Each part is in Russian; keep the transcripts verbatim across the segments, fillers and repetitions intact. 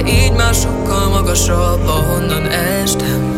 de így már sokkal magasabb, ahonnan estem.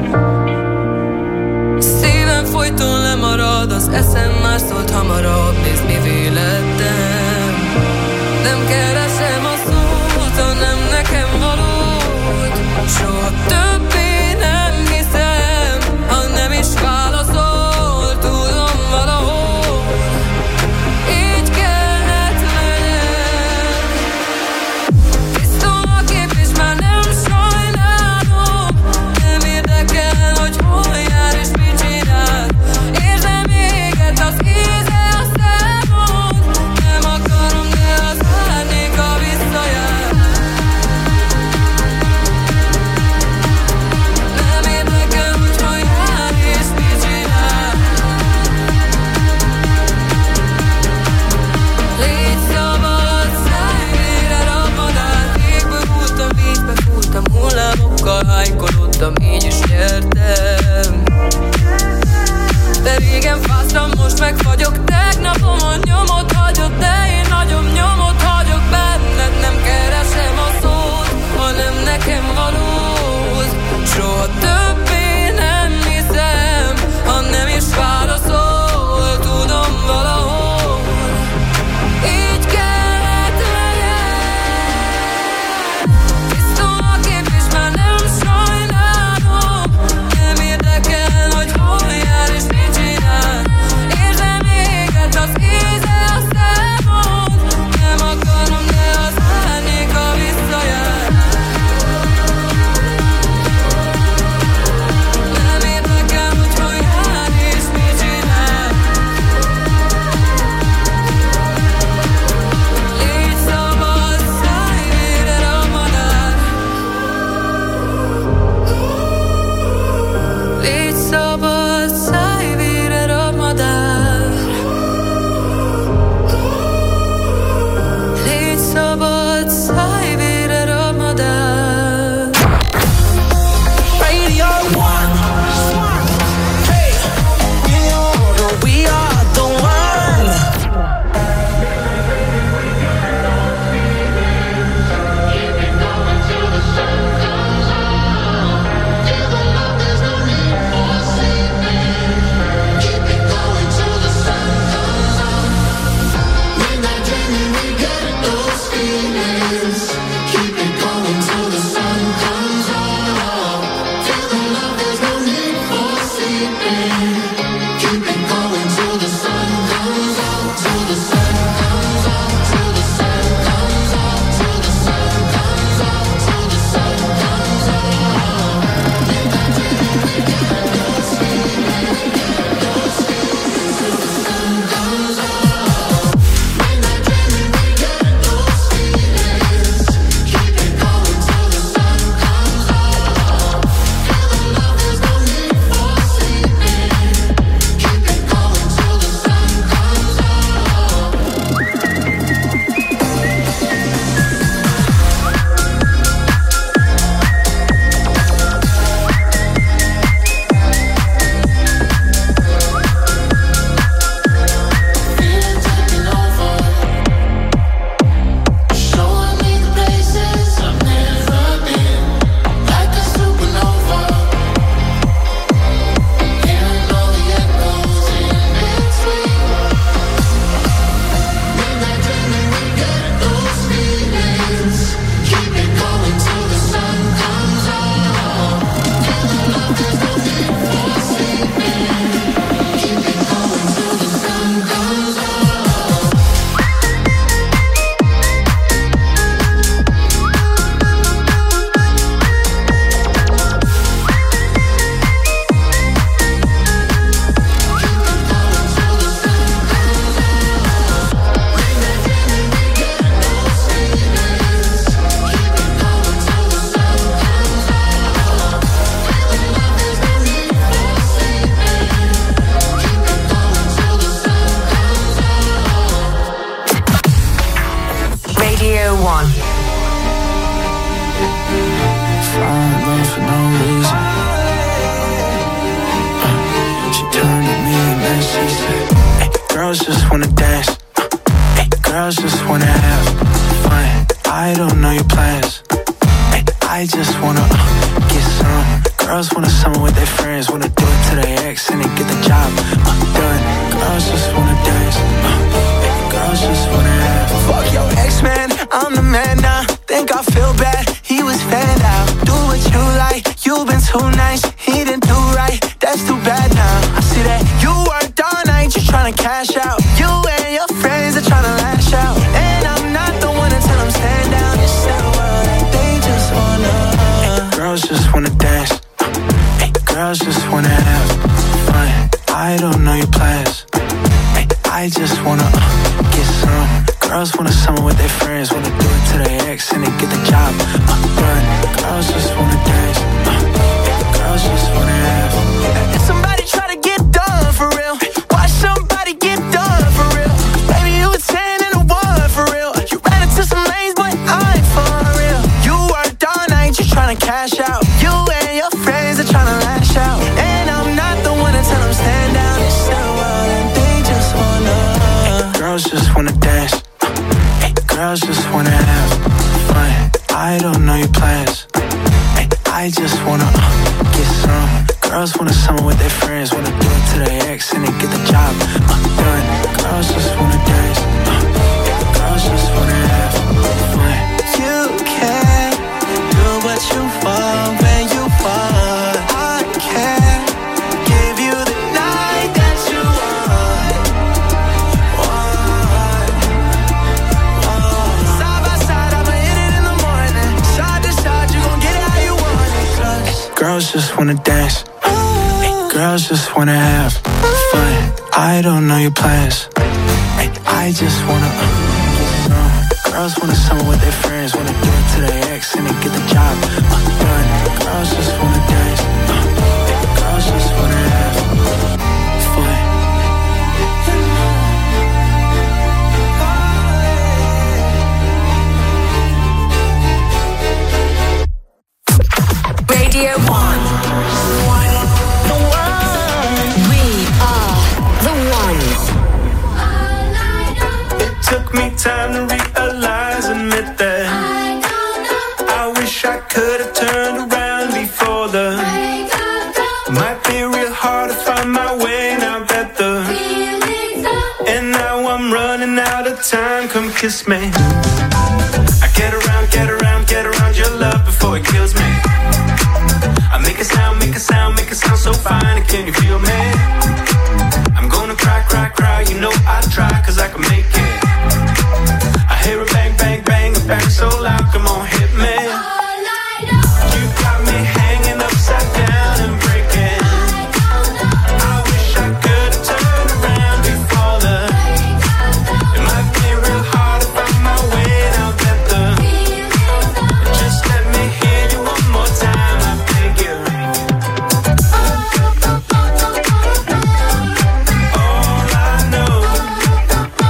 Szívem folyton lemarad, az eszem már szólt hamarabb, nézd mi vélettem. Nem keresem a szót, hanem nekem valót, soha többé nem hiszem, ha nem is válaszol, tudom valahol így kellett legyen. Tisztul a kép és már nem sajnálom, nem érdekel, hogy hol jár és mit csinál. Érzem éget az íze a számon, nem akarom, de az árnyéka visszajár. Nem érdekel, hogy hol jár és mit csinál. Légy szabad, szállj végre ramadán. Égbe húztam, vízbe fúrtam, hullámokkal hánykolódtam, így is nyertem. De régen fáztam, most meg fagyok. Tegnapomon nyomot hagyott, de én nagyon nyomot hagyok benned. Nem keresem a szót, hanem nekem valót, soha többé nem hiszem, ha nem is válaszol, tudom valahol így kellett legyen. Tisztul a kép és már nem sajnálom, nem érdekel, hogy hol jár és mit csinál. Érzem éget az íze a számon, nem akarom, de az árnyéka visszajár. Nem érdekel, hogy hol jár és mit csinál. Légy szabad, szállj végre ramadán. Légy szabad, szállj végre ramadán. Légy szabad, szállj végre ramadán. Radio one. Hey, we are, we are the one. Girls just wanna dance. Ay, girls just wanna have fun. I don't know your plans. just wanna uh, get some. Girls wanna summer with their friends, wanna do it to their ex and then get the job uh, done. Girls just wanna dance, uh, girls just wanna have. Fuck your ex, man, I'm the man now. Think I feel bad, he was fanned out. Do what you like, you've been too nice. He didn't do right, that's too bad now. I see that you worked all night, just tryna cash out. You and your friends are tryna lash out. And I'm not the one to tell them stand down. It's the world, they just wanna hey, girls just wanna dance, hey, girls just wanna have fun. I don't know your plans, hey, I just wanna uh, get some. Girls wanna summer with their friends, wanna do it to their ex and then get the job uh, done. Girls just wanna dance, uh, girls just wanna have. If somebody try to get done for real, watch somebody get done for real. Baby, you a ten and a one for real. You ran into some lanes, but I ain't for real. You worked all night, just tryna cash out. You and your friends are tryna lash out. And I'm not the one to tell them stand down. It's the world and they just wanna hey, girls just wanna dance, hey, girls just wanna have fun. I don't know your plans, hey, I just wanna uh, get some. Girls wanna summer with their friends, wanna do it to their ex and then get the job uh, done. Girls just wanna dance, uh, girls just wanna have fun. You can do what you want when you want. I can give you the night that you want. Want, want. Side by side, I'ma hit it in the morning. Side to side, you gon' get it how you want it. 'Cause girls just wanna dance, hey, girls just wanna have fun. I don't know your plans, hey, I just wanna uh, get some. Girls wanna summer with their friends, wanna do it to their ex and then get the job uh, done. Girls just wanna dance, uh, girls just wanna have fun. Radio One. The One. We are the One. It took me time to realize, admit that I wish I could have turned around before the might be real hard to find my way now that the and now I'm running out of time. Come kiss me. I get around, get around, get around your love before it kills me. I make a sound, make a sound, make it sound so fine. Can you feel me? I'm gonna cry, cry, cry. You know I try, cause I can make it. I hear a bang, bang, bang, a bang so loud. Come on, hit me. You got me hanging upside down and breaking. I wish I could have turned around before the it might be real hard to find my way now that the just let me hear you one more time, I beg you. All I know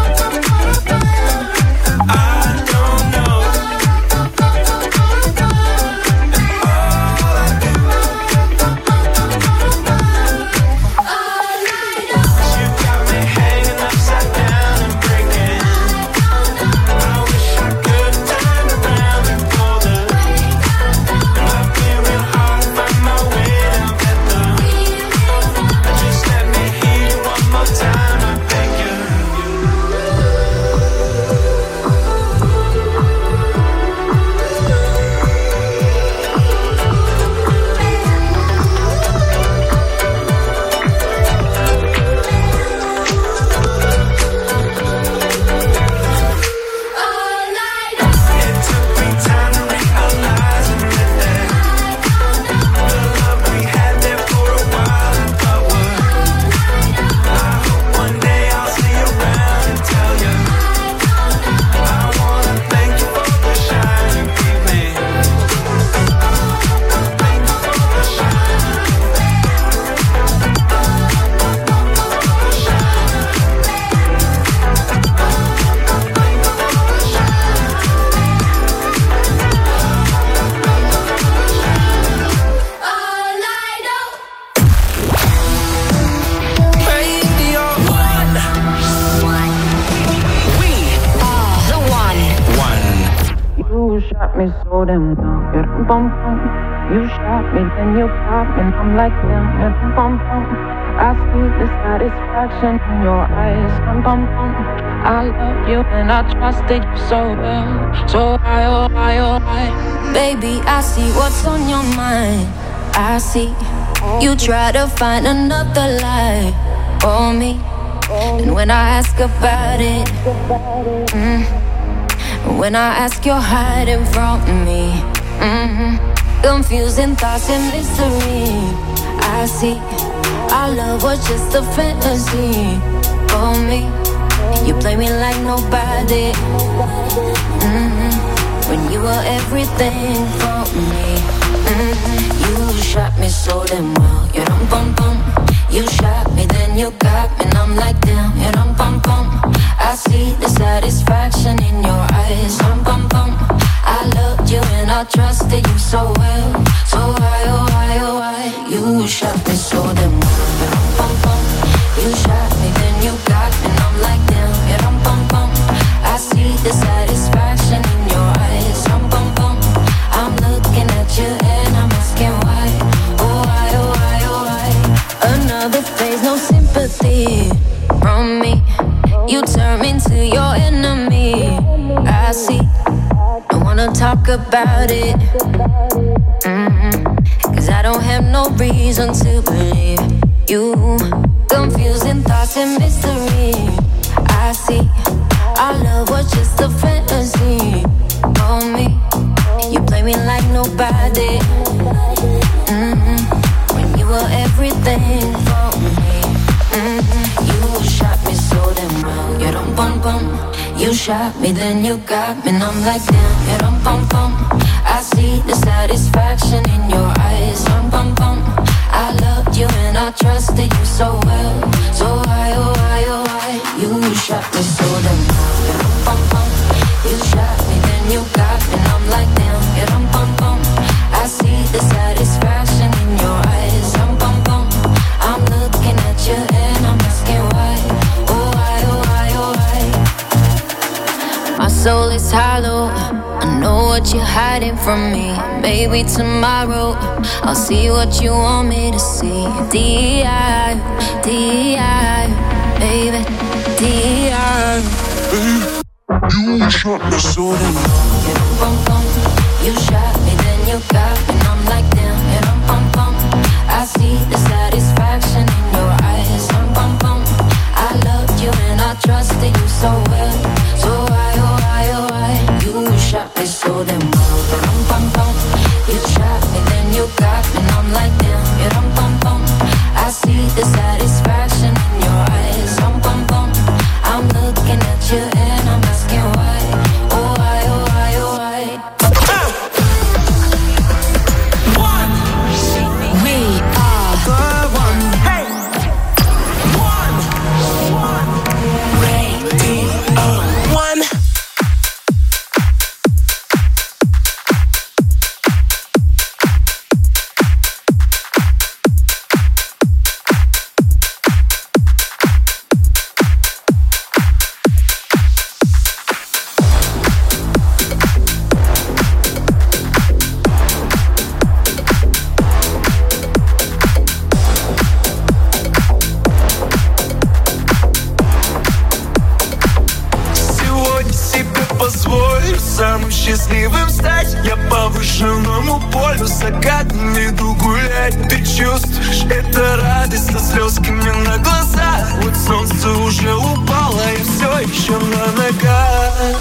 shot me so damn well. Yeah, bum bum. You shot me, then you popped me, and I'm like damn. Yeah, bum bum. I see the satisfaction in your eyes. Bum bum bum. I love you and I trusted you so well. So I, oh I, oh I. Baby, I see what's on your mind. I see you try to find another lie for me. And when I ask about it, mm, when I ask you're hiding from me, mm, confusing thoughts and mystery. I see our love was just a fantasy for me. You play me like nobody, mm, when you were everything for me. Mm, you shot me so damn well. You dum bum bum. You shot me, then you got me, and I'm like damn. You dum bum bum. I see the satisfaction in your eyes. Dum bum bum. I loved you and I trusted you so well. So why, oh why, oh why? You shot me so damn well. You dum bum bum. You shot me, then you got me, and I'm like damn. You dum bum bum. I see the satisfaction in your eyes. Dum bum bum. I'm looking at you and I'm asking why. Oh why, oh why, oh why? Another phase, no sympathy from me. You turn me into your enemy. I see. Don't wanna talk about it, mm-hmm. Cause I don't have no reason to believe you. Confusing thoughts and mystery. I see. Our love was just a fantasy for me. You play me like nobody, mm-hmm. when you were everything for me, mm-hmm. You shot me so damn well. You dum bum bum. You shot me, then you got me, and I'm like damn. You dum bum bum. I see the satisfaction in your eyes. Dum bum bum. I loved you and I trusted you so well. So why, oh why, oh why? You shot me so damn well. You dum bum bum. You shot me, then you got me, and I'm like damn. You dum bum bum. I see the satisfaction in your eyes. Dum bum bum. I'm looking at you and I'm asking why. Oh why, oh why, oh why? My soul is hollow. I know what you're hiding from me. Maybe tomorrow I'll see what you want me to see. D I, D I, baby, D I. You shot me so damn well. You dum bum bum. You shot me, then you got me, and I'm like damn. You dum bum bum. I see the satisfaction in your eyes. Dum bum bum. I loved you and I trusted you so well. So why, oh why, oh why? You shot me so damn well. You dum bum bum. You shot me, then you got me, and I'm like damn. You dum bum bum. I see the satisfaction in your eyes. Dum bum bum. I'm looking at you and I'm asking why. Oh why, oh why, oh why? One. We are the one. Hey. One. Radio One. Самым счастливым стать. Я по вышенному полюсу, как не иду гулять. Ты чувствуешь, это радость со слезками на глазах. Вот солнце уже упало и все еще на ногах.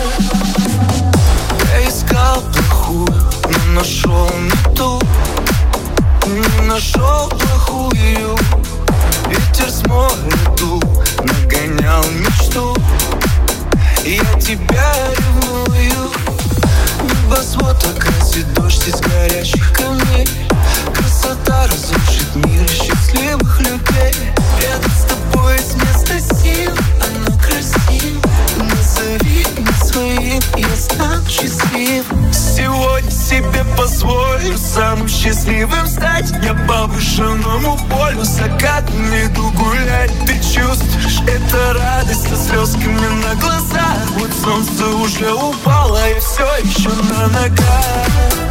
Я искал плохую, но нашел не ту. Не нашел плохую. Ветер с моря дул, нагонял мечту. Я тебя ревную. Небосвод окрасит дождь из горячих камней. Красота разрушит мир счастливых людей. Рядом с тобой есть место сил, оно красиво. Назови меня своим, я стану счастлив. Сегодня себе позволю самым счастливым стать. Я по вышенному полюсу, как не иду гулять. Ты чувствуешь, это радость со слезками на глазах. Вот солнце уже упало и все еще на на ногах.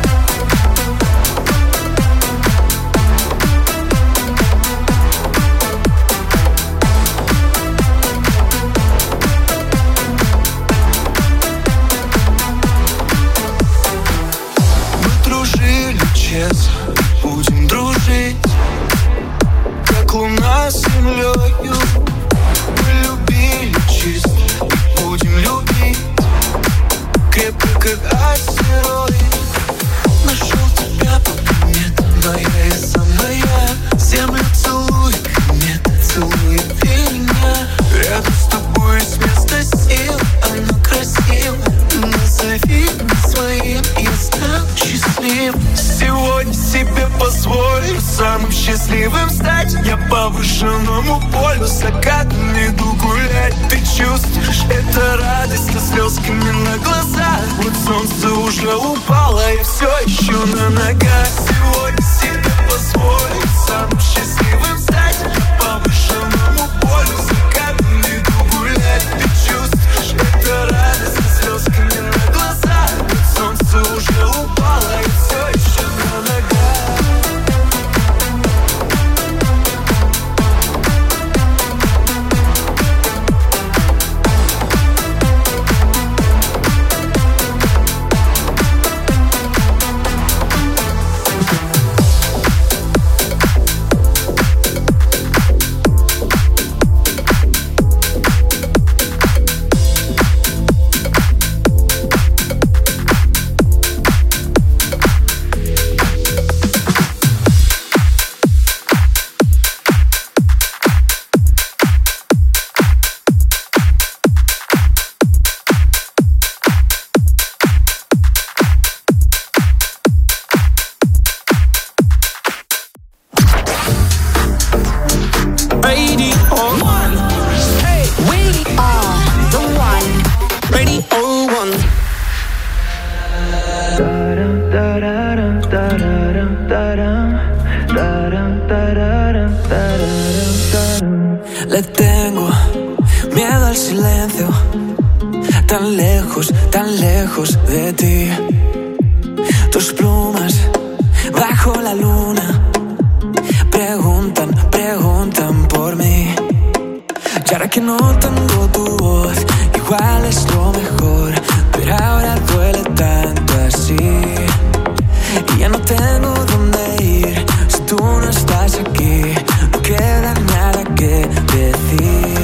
Будем дружить, как луна с землею. Мы любили чисто и будем любить крепко, как астероид. Нашел тебя по приметам, моя и самая. Землю целует комета, целует и меня. Рядом с тобой с места сил, оно красиво. Назови меня своим, я стану счастлив. Сегодня себе позволю самым счастливым стать. Я по повышенному полю закатом иду гулять. Ты чувствуешь, это радость со слезками на глазах. Вот солнце уже упало, я все еще на ногах. Сегодня себе позволю самым счастливым стать. Я по повышенному полю закатом иду гулять. Ты чувствуешь, это радость со слезками на глазах. Вот солнце уже упало, я все еще на ногах. Le tengo miedo al silencio, tan lejos, tan lejos de ti. Tus plumas bajo la luna preguntan, preguntan por mí. Y ahora que no tengo tu voz, igual es lo mejor, pero ahora duele tanto así. Y ya no tengo dónde ir si tú no estás aquí. No queda nada que decir.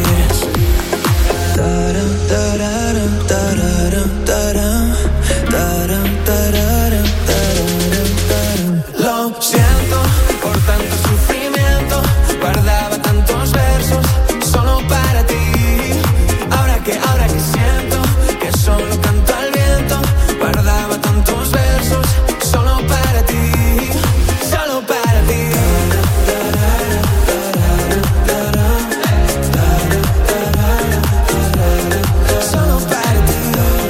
Taram, tararam, tararam, taram, taram, tararam, tararam, taram. Lo siento por tanto sufrimiento. Guardaba tantos versos solo para ti. Ahora que, ahora que siento que solo canto al viento. Guardaba tantos versos solo para ti, solo para ti. Solo para ti.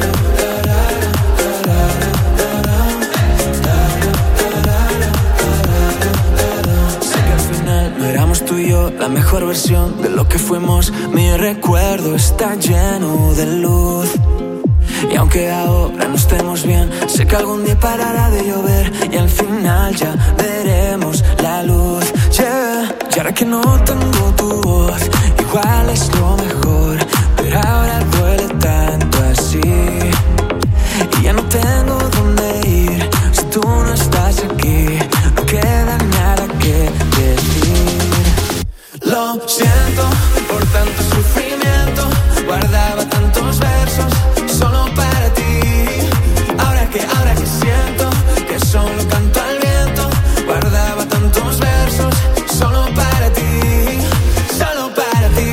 Sé que al final no éramos tú y yo la mejor versión de lo que fuimos. Mi recuerdo está lleno de luz. Y aunque ahora no estemos bien, sé que algún día parará de llover y al final ya veremos la luz. Yeah. Y ahora que no tengo tu voz, igual es lo mejor, pero ahora duele tanto así. Y ya no tengo dónde ir si tú no estás aquí. No queda nada que decir. Lo siento por tanto sufrimiento. Guardaba tantos versos solo para ti. Ahora que, ahora que siento que solo canto al viento. Guardaba tantos versos solo para ti, solo para ti.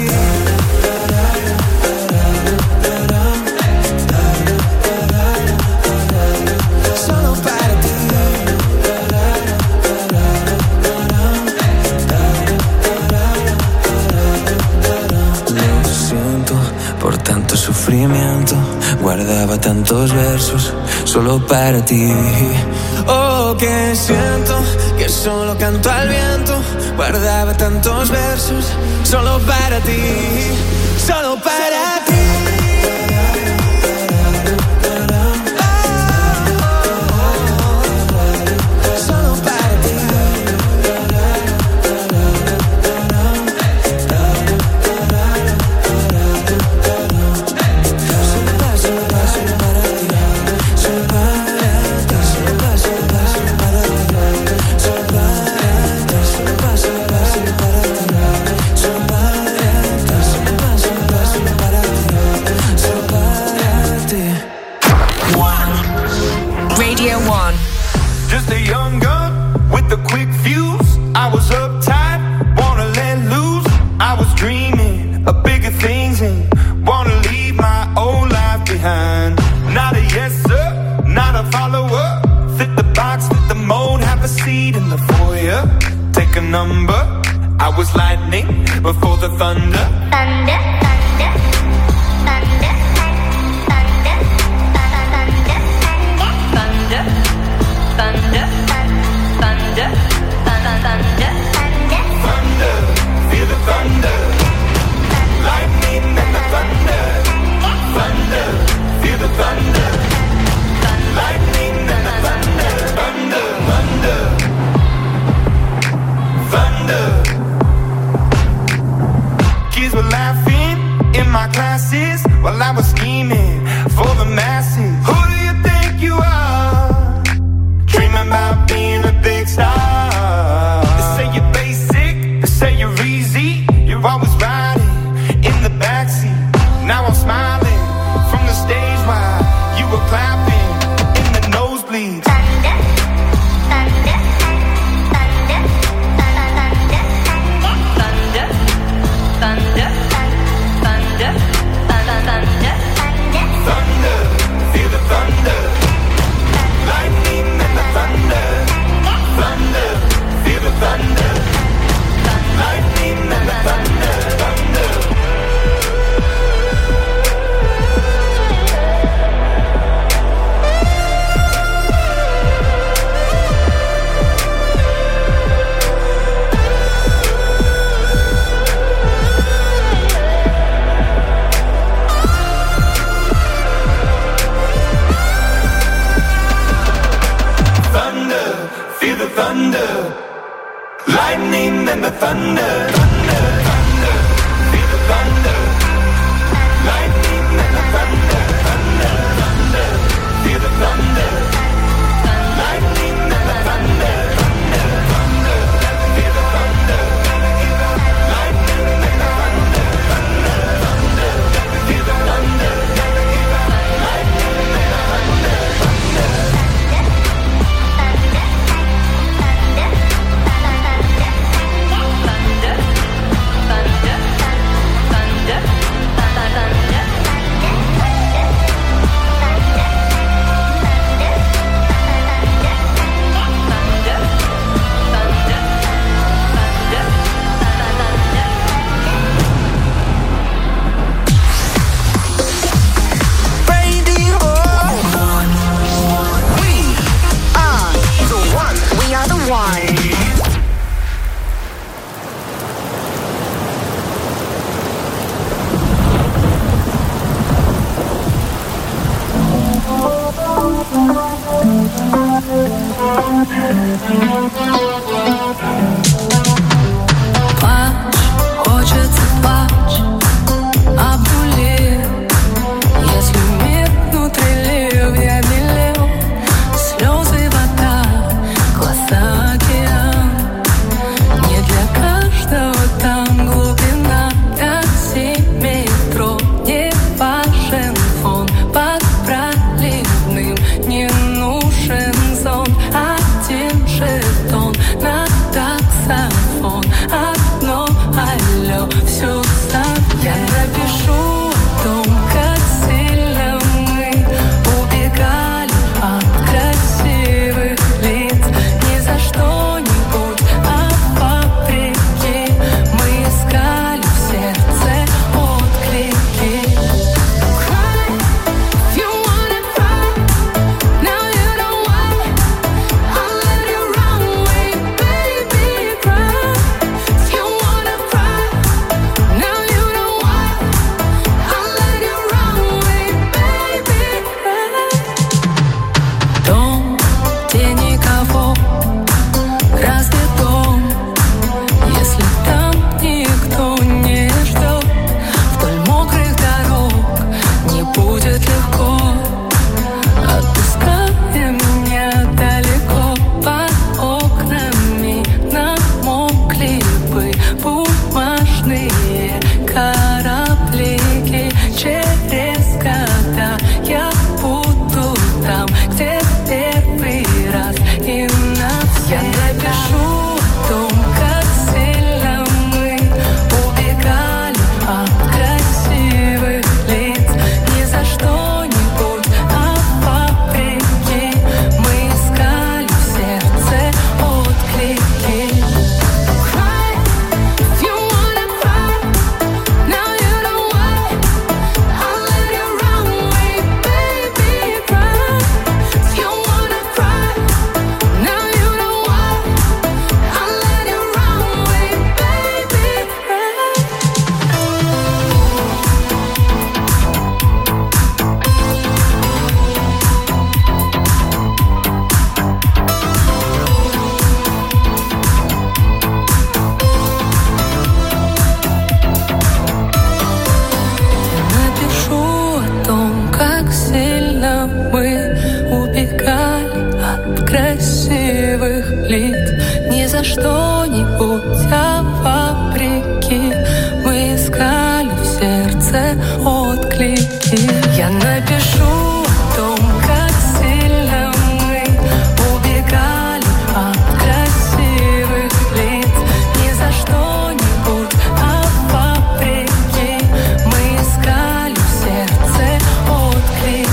Solo para ti. Lo siento por tanto sufrimiento. Guardaba tantos versos solo para ti. Oh, que siento que solo canto al viento. Guardaba tantos versos solo para ti, solo para ti. wanna leave my old life behind. Not a yes sir, not a follower. Fit the box, fit the mold, have a seat in the foyer. Take a number. I was lightning before the thunder. Thunder, thunder, thunder, thunder, thunder, thunder, thunder, thunder, thunder, thunder, feel the thunder. Lightning and the thunder. Thunder, feel the thunder. Lightning and the thunder. Thunder, thunder, thunder. Kids were laughing in my classes while I was scheming for the masses. Who do you think you are? Dreaming about being a big star. They say you're basic, they say you're easy. You're always riding in the backseat. Now I'm smiling from the stage while you were clapping in the nosebleeds. thunder, thunder, thunder, thunder, thunder, thunder, thunder, thunder, thunder, feel the thunder. Lightning and the thunder. Thunder, feel the thunder. Lightning and the thunder. Thunder. Thunder, feel the thunder. Lightning and the thunder. Thunder, thunder, feel the thunder. Lightning and the thunder. Thunder, thunder, feel the thunder. Lightning and the thunder. Thunder, thunder, feel the thunder. Lightning and the thunder. Thunder, thunder, feel the thunder. Lightning and the thunder. Thunder. Плачь, хочется плачь, обнулил. Если мир внутри лил, я белел. Слезы, вода, глаза, океан. Не для каждого там глубина. Такси, метро, не важен фон. Под проливным не нужен сон. Один жетон. лиц. Ни за что-нибудь, а вопреки. Мы искали в сердце отклики. Я напишу о том, как сильно мы убегали от красивых лиц. Ни за что-нибудь, а вопреки. Мы искали в сердце отклики.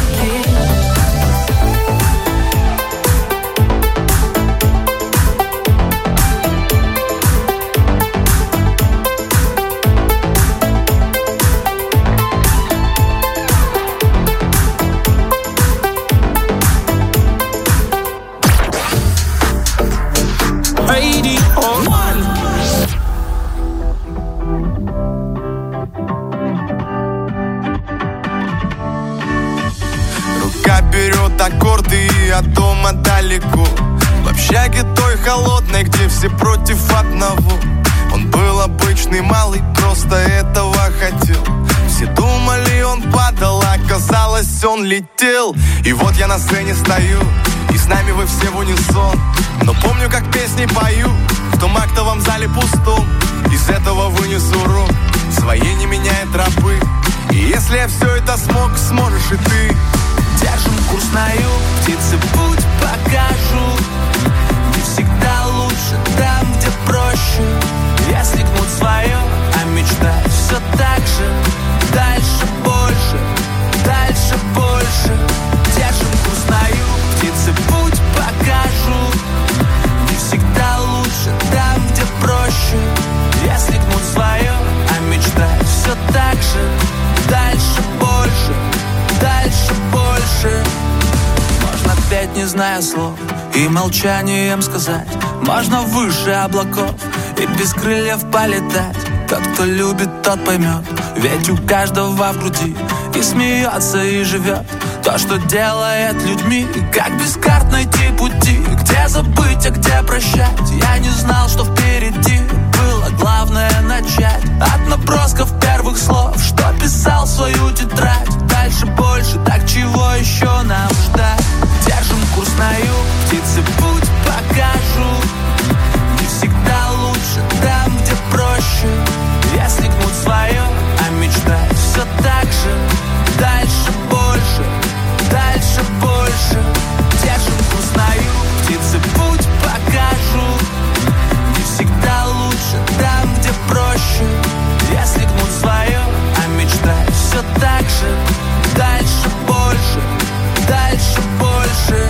Аккорды и от дома далеко. В общаге той холодной, где все против одного. Он был обычный малый, просто этого хотел. Все думали, он падал, а оказалось, он летел. И вот я на сцене стою, и с нами вы все в унисон. Но помню, как песни пою в том актовом зале пустом. Из этого вынесу урок, своей не меняя тропы. И если я все это смог, сможешь и ты. Держим курс на юг, птицы путь покажут. Не всегда лучше там, где проще. Если гнуть свое, а мечтать все так же. Дальше больше, дальше больше. Держим курс на юг, птицы путь покажут. Не всегда лучше там, где проще. Если гнуть свое, а мечтать все так же. Дальше больше, дальше больше. Можно петь, не зная слов, и молчанием сказать. Можно выше облаков и без крыльев полетать. Тот, кто любит, тот поймет. Ведь у каждого в груди и смеется, и живет. То, что делает людьми, как без карт найти пути. Где забыть, а где прощать. Я не знал, что впереди. Было главное начать от набросков первых слов, что писал в свою тетрадь. Дальше больше, так чего еще нам ждать? Держим курс на юг, птицы путь покажут. Не всегда лучше там, где проще. Если гнуть свое, а мечтать все так же. Дальше больше, дальше больше. Держим курс на юг, птицы путь покажут. Не всегда лучше там, где проще. Если гнуть свое, а мечтать все так же. Дальше больше, дальше больше.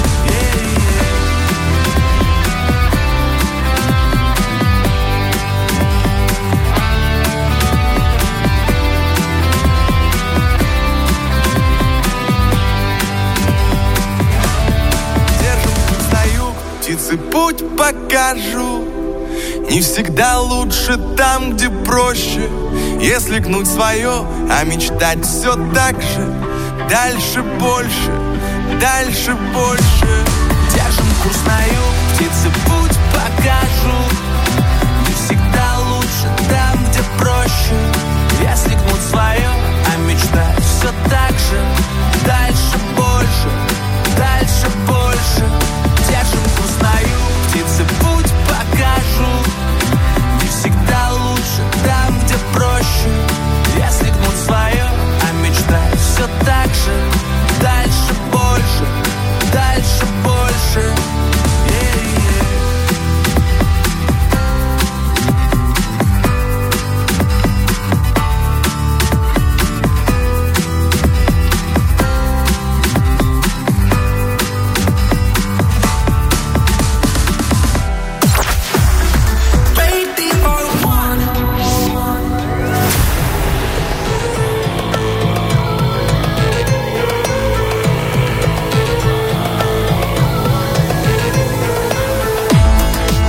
Птицы путь покажу. Не всегда лучше там, где проще. Если гнуть свое, а мечтать все так же. Дальше больше, дальше больше. Держим курс на юг, птицы путь покажут. Не всегда лучше там, где проще. Если гнуть свое,